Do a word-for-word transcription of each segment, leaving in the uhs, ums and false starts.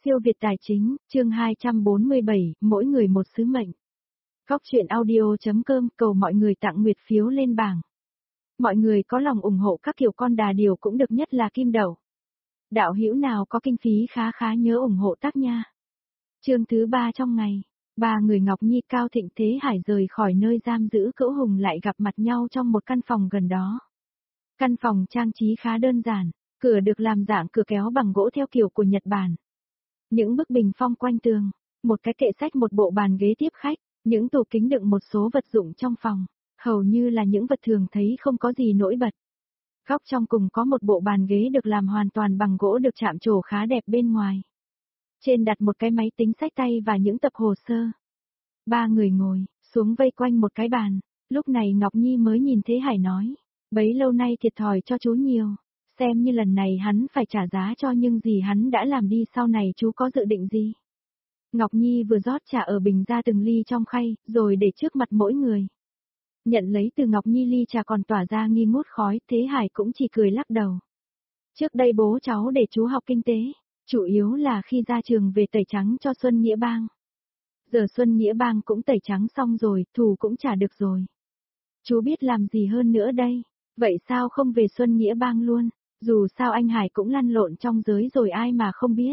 Siêu Việt Tài Chính, chương hai trăm bốn mươi bảy, mỗi người một sứ mệnh. Góc truyện audio.com cầu mọi người tặng nguyệt phiếu lên bảng. Mọi người có lòng ủng hộ các kiểu con đà điểu cũng được, nhất là kim đậu. Đạo hữu nào có kinh phí khá khá nhớ ủng hộ tác nha. Chương thứ ba trong ngày, ba người Ngọc Nhi, Cao Thịnh, Thế Hải rời khỏi nơi giam giữ Cửu Hùng lại gặp mặt nhau trong một căn phòng gần đó. Căn phòng trang trí khá đơn giản, cửa được làm dạng cửa kéo bằng gỗ theo kiểu của Nhật Bản. Những bức bình phong quanh tường, một cái kệ sách, một bộ bàn ghế tiếp khách, những tủ kính đựng một số vật dụng trong phòng, hầu như là những vật thường thấy, không có gì nổi bật. Góc trong cùng có một bộ bàn ghế được làm hoàn toàn bằng gỗ được chạm trổ khá đẹp bên ngoài. Trên đặt một cái máy tính xách tay và những tập hồ sơ. Ba người ngồi xuống vây quanh một cái bàn, lúc này Ngọc Nhi mới nhìn Thế Hải nói, bấy lâu nay thiệt thòi cho chú nhiều. Xem như lần này hắn phải trả giá cho những gì hắn đã làm đi, sau này chú có dự định gì? Ngọc Nhi vừa rót trà ở bình ra từng ly trong khay, rồi để trước mặt mỗi người. Nhận lấy từ Ngọc Nhi ly trà còn tỏa ra nghi ngút khói, Thế Hải cũng chỉ cười lắc đầu. Trước đây bố cháu để chú học kinh tế, chủ yếu là khi ra trường về tẩy trắng cho Xuân Nghĩa Bang. Giờ Xuân Nghĩa Bang cũng tẩy trắng xong rồi, thù cũng trả được rồi. Chú biết làm gì hơn nữa đây? Vậy sao không về Xuân Nghĩa Bang luôn? Dù sao anh Hải cũng lăn lộn trong giới rồi, ai mà không biết.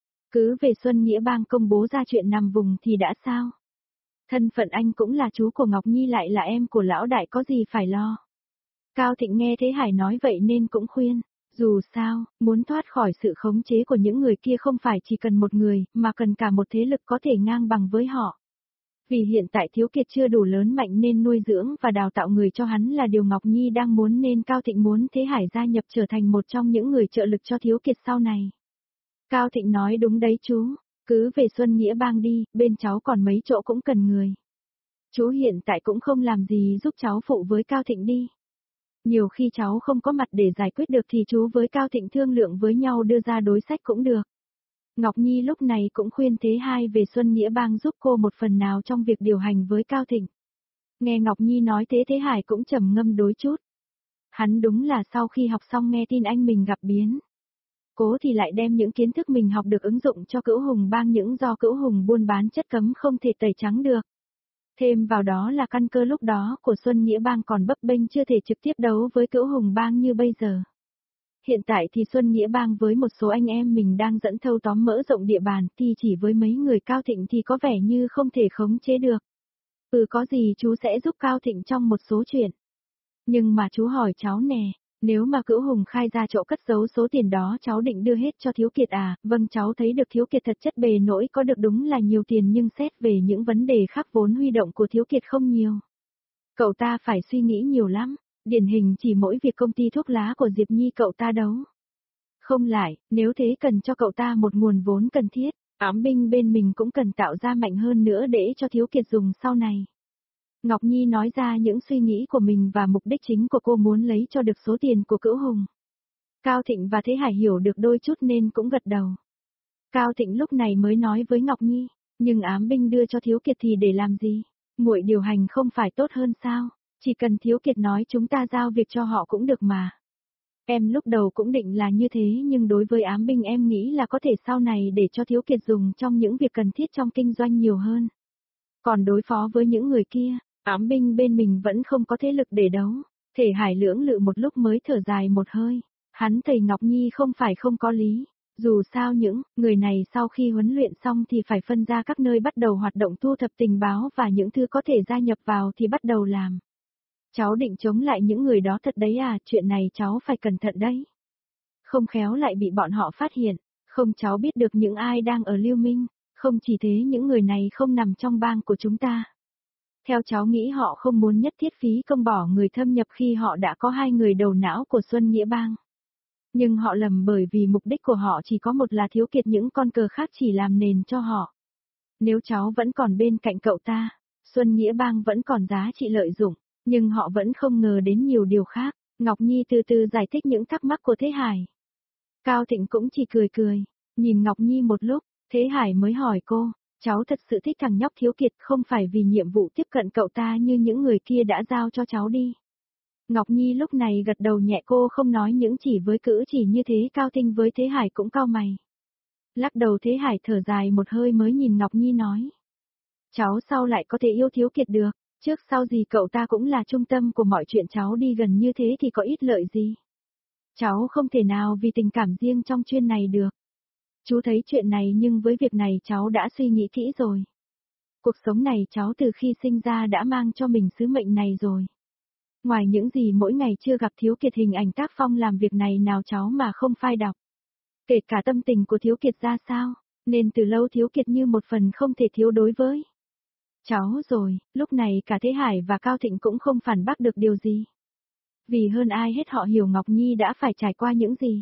Cứ về Xuân Nghĩa Bang công bố ra chuyện nằm vùng thì đã sao? Thân phận anh cũng là chú của Ngọc Nhi, lại là em của lão đại, có gì phải lo. Cao Thịnh nghe Thế Hải nói vậy nên cũng khuyên, dù sao, muốn thoát khỏi sự khống chế của những người kia không phải chỉ cần một người, mà cần cả một thế lực có thể ngang bằng với họ. Vì hiện tại Thiếu Kiệt chưa đủ lớn mạnh nên nuôi dưỡng và đào tạo người cho hắn là điều Ngọc Nhi đang muốn, nên Cao Thịnh muốn Thế Hải gia nhập trở thành một trong những người trợ lực cho Thiếu Kiệt sau này. Cao Thịnh nói đúng đấy chú, cứ về Xuân Nghĩa Bang đi, bên cháu còn mấy chỗ cũng cần người. Chú hiện tại cũng không làm gì, giúp cháu phụ với Cao Thịnh đi. Nhiều khi cháu không có mặt để giải quyết được thì chú với Cao Thịnh thương lượng với nhau đưa ra đối sách cũng được. Ngọc Nhi lúc này cũng khuyên Thế Hai về Xuân Nghĩa Bang giúp cô một phần nào trong việc điều hành với Cao Thịnh. Nghe Ngọc Nhi nói thế, Thế Hải cũng trầm ngâm đôi chút. Hắn đúng là sau khi học xong nghe tin anh mình gặp biến cố thì lại đem những kiến thức mình học được ứng dụng cho Cửu Hùng Bang, những do Cửu Hùng buôn bán chất cấm không thể tẩy trắng được. Thêm vào đó là căn cơ lúc đó của Xuân Nghĩa Bang còn bấp bênh, chưa thể trực tiếp đấu với Cửu Hùng Bang như bây giờ. Hiện tại thì Xuân Nghĩa Bang với một số anh em mình đang dẫn thâu tóm mở rộng địa bàn, thì chỉ với mấy người Cao Thịnh thì có vẻ như không thể khống chế được. Ừ, có gì chú sẽ giúp Cao Thịnh trong một số chuyện. Nhưng mà chú hỏi cháu nè, nếu mà Cửu Hùng khai ra chỗ cất giấu số tiền đó, cháu định đưa hết cho Thiếu Kiệt à? Vâng, cháu thấy được Thiếu Kiệt thật chất bề nỗi có được đúng là nhiều tiền, nhưng xét về những vấn đề khác vốn huy động của Thiếu Kiệt không nhiều. Cậu ta phải suy nghĩ nhiều lắm. Điển hình chỉ mỗi việc công ty thuốc lá của Diệp Nhi cậu ta đấu không lại, nếu thế cần cho cậu ta một nguồn vốn cần thiết, ám binh bên mình cũng cần tạo ra mạnh hơn nữa để cho Thiếu Kiệt dùng sau này. Ngọc Nhi nói ra những suy nghĩ của mình và mục đích chính của cô muốn lấy cho được số tiền của Cửu Hùng. Cao Thịnh và Thế Hải hiểu được đôi chút nên cũng gật đầu. Cao Thịnh lúc này mới nói với Ngọc Nhi, nhưng ám binh đưa cho Thiếu Kiệt thì để làm gì? Muội điều hành không phải tốt hơn sao? Chỉ cần Thiếu Kiệt nói chúng ta giao việc cho họ cũng được mà. Em lúc đầu cũng định là như thế, nhưng đối với ám binh em nghĩ là có thể sau này để cho Thiếu Kiệt dùng trong những việc cần thiết trong kinh doanh nhiều hơn. Còn đối phó với những người kia, ám binh bên mình vẫn không có thế lực để đấu. Thể Hải lưỡng lự một lúc mới thở dài một hơi. Hắn thầy Ngọc Nhi không phải không có lý. Dù sao những người này sau khi huấn luyện xong thì phải phân ra các nơi bắt đầu hoạt động, thu thập tình báo và những thứ có thể gia nhập vào thì bắt đầu làm. Cháu định chống lại những người đó thật đấy à? Chuyện này cháu phải cẩn thận đấy. Không khéo lại bị bọn họ phát hiện. Không, cháu biết được những ai đang ở Lưu Minh. Không chỉ thế, những người này không nằm trong bang của chúng ta. Theo cháu nghĩ họ không muốn nhất thiết phí công bỏ người thâm nhập khi họ đã có hai người đầu não của Xuân Nghĩa Bang. Nhưng họ lầm, bởi vì mục đích của họ chỉ có một là Thiếu Kiệt, những con cờ khác chỉ làm nền cho họ. Nếu cháu vẫn còn bên cạnh cậu ta, Xuân Nghĩa Bang vẫn còn giá trị lợi dụng. Nhưng họ vẫn không ngờ đến nhiều điều khác. Ngọc Nhi từ từ giải thích những thắc mắc của Thế Hải. Cao Thịnh cũng chỉ cười cười, nhìn Ngọc Nhi một lúc, Thế Hải mới hỏi cô, cháu thật sự thích thằng nhóc Thiếu Kiệt không phải vì nhiệm vụ tiếp cận cậu ta như những người kia đã giao cho cháu đi. Ngọc Nhi lúc này gật đầu nhẹ, cô không nói những chỉ với cử chỉ như thế. Cao Thịnh với Thế Hải cũng cau mày. Lắc đầu Thế Hải thở dài một hơi mới nhìn Ngọc Nhi nói. Cháu sao lại có thể yêu Thiếu Kiệt được, trước sau gì cậu ta cũng là trung tâm của mọi chuyện, cháu đi gần như thế thì có ít lợi gì. Cháu không thể nào vì tình cảm riêng trong chuyên này được. Chú thấy chuyện này nhưng với việc này cháu đã suy nghĩ kỹ rồi. Cuộc sống này cháu từ khi sinh ra đã mang cho mình sứ mệnh này rồi. Ngoài những gì mỗi ngày chưa gặp Thiếu Kiệt hình ảnh tác phong làm việc này nào cháu mà không phai đọc. Kể cả tâm tình của Thiếu Kiệt ra sao, nên từ lâu Thiếu Kiệt như một phần không thể thiếu đối với cháu rồi. Lúc này cả Thế Hải và Cao Thịnh cũng không phản bác được điều gì. Vì hơn ai hết họ hiểu Ngọc Nhi đã phải trải qua những gì.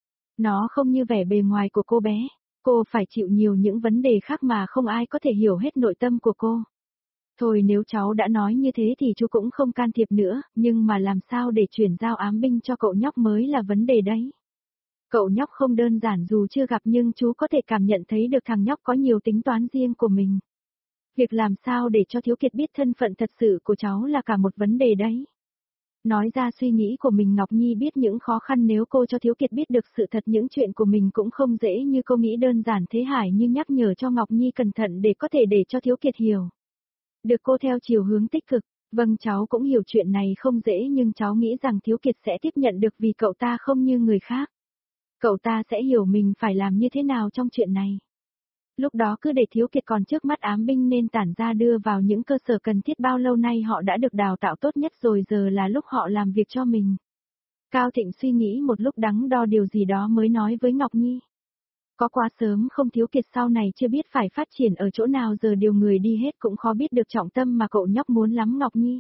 Nó không như vẻ bề ngoài của cô bé, cô phải chịu nhiều những vấn đề khác mà không ai có thể hiểu hết nội tâm của cô. Thôi nếu cháu đã nói như thế thì chú cũng không can thiệp nữa, nhưng mà làm sao để chuyển giao ám binh cho cậu nhóc mới là vấn đề đấy. Cậu nhóc không đơn giản dù chưa gặp nhưng chú có thể cảm nhận thấy được thằng nhóc có nhiều tính toán riêng của mình. Việc làm sao để cho Thiếu Kiệt biết thân phận thật sự của cháu là cả một vấn đề đấy. Nói ra suy nghĩ của mình, Ngọc Nhi biết những khó khăn nếu cô cho Thiếu Kiệt biết được sự thật những chuyện của mình cũng không dễ như cô nghĩ đơn giản. Thế Hải nhưng nhắc nhở cho Ngọc Nhi cẩn thận để có thể để cho Thiếu Kiệt hiểu. Được cô theo chiều hướng tích cực, vâng cháu cũng hiểu chuyện này không dễ nhưng cháu nghĩ rằng Thiếu Kiệt sẽ tiếp nhận được vì cậu ta không như người khác. Cậu ta sẽ hiểu mình phải làm như thế nào trong chuyện này. Lúc đó cứ để Thiếu Kiệt còn trước mắt ám binh nên tản ra đưa vào những cơ sở cần thiết, bao lâu nay họ đã được đào tạo tốt nhất rồi, giờ là lúc họ làm việc cho mình. Cao Thịnh suy nghĩ một lúc đắn đo điều gì đó mới nói với Ngọc Nhi. Có quá sớm không, Thiếu Kiệt sau này chưa biết phải phát triển ở chỗ nào, giờ điều người đi hết cũng khó biết được trọng tâm mà cậu nhóc muốn lắm Ngọc Nhi.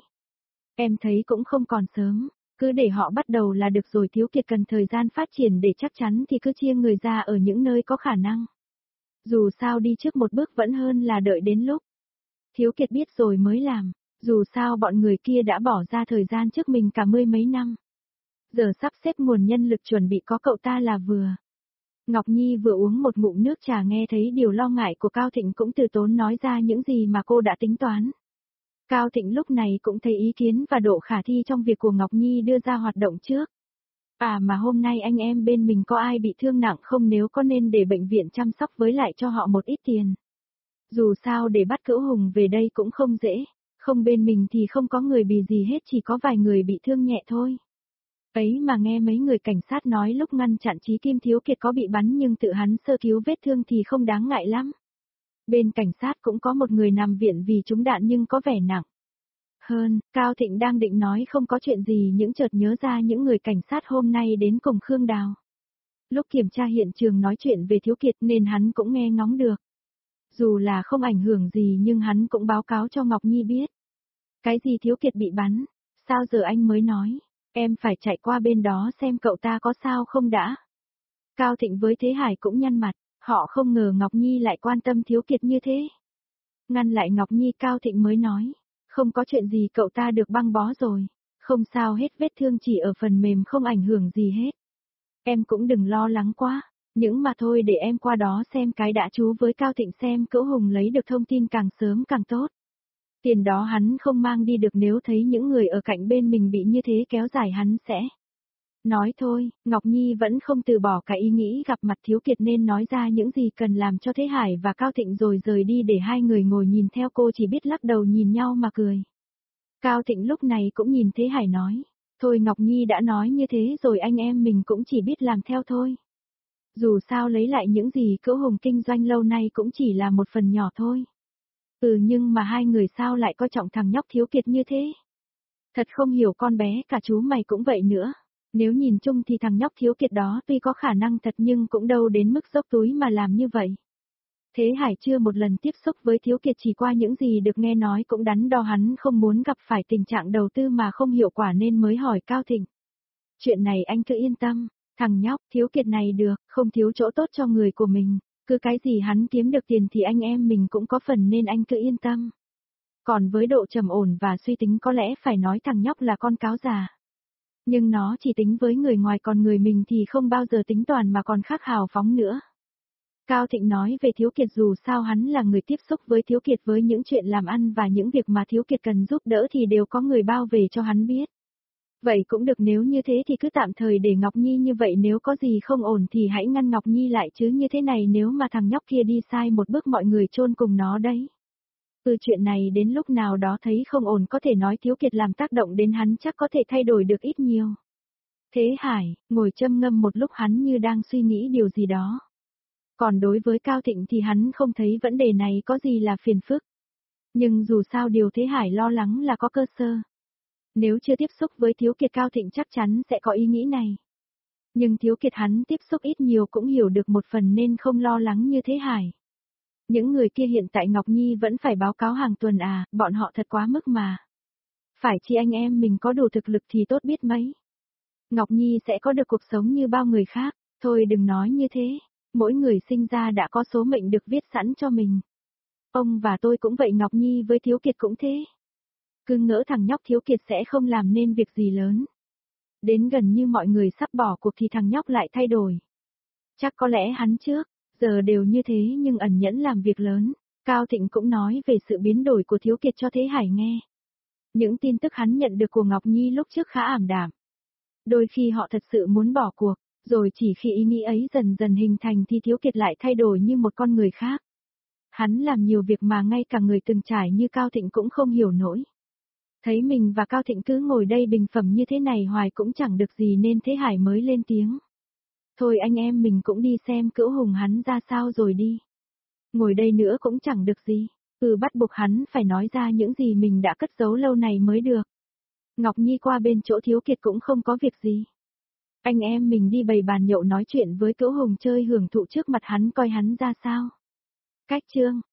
Em thấy cũng không còn sớm, cứ để họ bắt đầu là được rồi. Thiếu Kiệt cần thời gian phát triển để chắc chắn thì cứ chia người ra ở những nơi có khả năng. Dù sao đi trước một bước vẫn hơn là đợi đến lúc Thiếu Kiệt biết rồi mới làm, dù sao bọn người kia đã bỏ ra thời gian trước mình cả mươi mấy năm. Giờ sắp xếp nguồn nhân lực chuẩn bị có cậu ta là vừa. Ngọc Nhi vừa uống một ngụm nước trà nghe thấy điều lo ngại của Cao Thịnh cũng từ tốn nói ra những gì mà cô đã tính toán. Cao Thịnh lúc này cũng thấy ý kiến và độ khả thi trong việc của Ngọc Nhi đưa ra hoạt động trước. À mà hôm nay anh em bên mình có ai bị thương nặng không, nếu có nên để bệnh viện chăm sóc với lại cho họ một ít tiền. Dù sao để bắt Cửu Hùng về đây cũng không dễ, không bên mình thì không có người bị gì hết, chỉ có vài người bị thương nhẹ thôi. Ấy mà nghe mấy người cảnh sát nói lúc ngăn chặn Chí Kim Thiếu Kiệt có bị bắn nhưng tự hắn sơ cứu vết thương thì không đáng ngại lắm. Bên cảnh sát cũng có một người nằm viện vì trúng đạn nhưng có vẻ nặng hơn. Cao Thịnh đang định nói không có chuyện gì những chợt nhớ ra những người cảnh sát hôm nay đến cùng Khương Đào. Lúc kiểm tra hiện trường nói chuyện về Thiếu Kiệt nên hắn cũng nghe ngóng được. Dù là không ảnh hưởng gì nhưng hắn cũng báo cáo cho Ngọc Nhi biết. Cái gì Thiếu Kiệt bị bắn? Sao giờ anh mới nói? Em phải chạy qua bên đó xem cậu ta có sao không đã. Cao Thịnh với Thế Hải cũng nhăn mặt, họ không ngờ Ngọc Nhi lại quan tâm Thiếu Kiệt như thế. Ngăn lại Ngọc Nhi, Cao Thịnh mới nói. Không có chuyện gì, cậu ta được băng bó rồi. Không sao hết, vết thương chỉ ở phần mềm không ảnh hưởng gì hết. Em cũng đừng lo lắng quá. Những mà thôi để em qua đó xem cái đã. Chú với Cao Thịnh xem Cửu Hùng lấy được thông tin càng sớm càng tốt. Tiền đó hắn không mang đi được, nếu thấy những người ở cạnh bên mình bị như thế kéo dài hắn sẽ. Nói thôi, Ngọc Nhi vẫn không từ bỏ cái ý nghĩ gặp mặt Thiếu Kiệt nên nói ra những gì cần làm cho Thế Hải và Cao Thịnh rồi rời đi, để hai người ngồi nhìn theo cô chỉ biết lắc đầu nhìn nhau mà cười. Cao Thịnh lúc này cũng nhìn Thế Hải nói, thôi Ngọc Nhi đã nói như thế rồi, anh em mình cũng chỉ biết làm theo thôi. Dù sao lấy lại những gì Cửu Hùng kinh doanh lâu nay cũng chỉ là một phần nhỏ thôi. Ừ nhưng mà hai người sao lại coi trọng thằng nhóc Thiếu Kiệt như thế? Thật không hiểu, con bé cả chú mày cũng vậy nữa. Nếu nhìn chung thì thằng nhóc Thiếu Kiệt đó tuy có khả năng thật nhưng cũng đâu đến mức dốc túi mà làm như vậy. Thế Hải chưa một lần tiếp xúc với Thiếu Kiệt, chỉ qua những gì được nghe nói cũng đắn đo, hắn không muốn gặp phải tình trạng đầu tư mà không hiệu quả nên mới hỏi Cao Thịnh. Chuyện này anh cứ yên tâm, thằng nhóc Thiếu Kiệt này được, không thiếu chỗ tốt cho người của mình, cứ cái gì hắn kiếm được tiền thì anh em mình cũng có phần nên anh cứ yên tâm. Còn với độ trầm ổn và suy tính có lẽ phải nói thằng nhóc là con cáo già. Nhưng nó chỉ tính với người ngoài, còn người mình thì không bao giờ tính toàn mà còn khác hào phóng nữa. Cao Thịnh nói về Thiếu Kiệt, dù sao hắn là người tiếp xúc với Thiếu Kiệt, với những chuyện làm ăn và những việc mà Thiếu Kiệt cần giúp đỡ thì đều có người bao về cho hắn biết. Vậy cũng được, nếu như thế thì cứ tạm thời để Ngọc Nhi như vậy, nếu có gì không ổn thì hãy ngăn Ngọc Nhi lại chứ, như thế này nếu mà thằng nhóc kia đi sai một bước mọi người chôn cùng nó đấy. Từ chuyện này đến lúc nào đó thấy không ổn có thể nói Thiếu Kiệt làm tác động đến hắn chắc có thể thay đổi được ít nhiều. Thế Hải, ngồi châm ngâm một lúc hắn như đang suy nghĩ điều gì đó. Còn đối với Cao Thịnh thì hắn không thấy vấn đề này có gì là phiền phức. Nhưng dù sao điều Thế Hải lo lắng là có cơ sở. Nếu chưa tiếp xúc với Thiếu Kiệt, Cao Thịnh chắc chắn sẽ có ý nghĩ này. Nhưng Thiếu Kiệt hắn tiếp xúc ít nhiều cũng hiểu được một phần nên không lo lắng như Thế Hải. Những người kia hiện tại Ngọc Nhi vẫn phải báo cáo hàng tuần à, bọn họ thật quá mức mà. Phải chi anh em mình có đủ thực lực thì tốt biết mấy. Ngọc Nhi sẽ có được cuộc sống như bao người khác, thôi đừng nói như thế, mỗi người sinh ra đã có số mệnh được viết sẵn cho mình. Ông và tôi cũng vậy, Ngọc Nhi với Thiếu Kiệt cũng thế. Cứ ngỡ thằng nhóc Thiếu Kiệt sẽ không làm nên việc gì lớn. Đến gần như mọi người sắp bỏ cuộc thì thằng nhóc lại thay đổi. Chắc có lẽ hắn trước, giờ đều như thế nhưng ẩn nhẫn làm việc lớn. Cao Thịnh cũng nói về sự biến đổi của Thiếu Kiệt cho Thế Hải nghe. Những tin tức hắn nhận được của Ngọc Nhi lúc trước khá ảm đạm. Đôi khi họ thật sự muốn bỏ cuộc, rồi chỉ khi ý nghĩ ấy dần dần hình thành thì Thiếu Kiệt lại thay đổi như một con người khác. Hắn làm nhiều việc mà ngay cả người từng trải như Cao Thịnh cũng không hiểu nổi. Thấy mình và Cao Thịnh cứ ngồi đây bình phẩm như thế này hoài cũng chẳng được gì nên Thế Hải mới lên tiếng. Thôi anh em mình cũng đi xem Cữu Hùng hắn ra sao rồi đi. Ngồi đây nữa cũng chẳng được gì, ừ bắt buộc hắn phải nói ra những gì mình đã cất giấu lâu này mới được. Ngọc Nhi qua bên chỗ Thiếu Kiệt cũng không có việc gì. Anh em mình đi bày bàn nhậu nói chuyện với Cữu Hùng chơi hưởng thụ trước mặt hắn coi hắn ra sao. Cách chương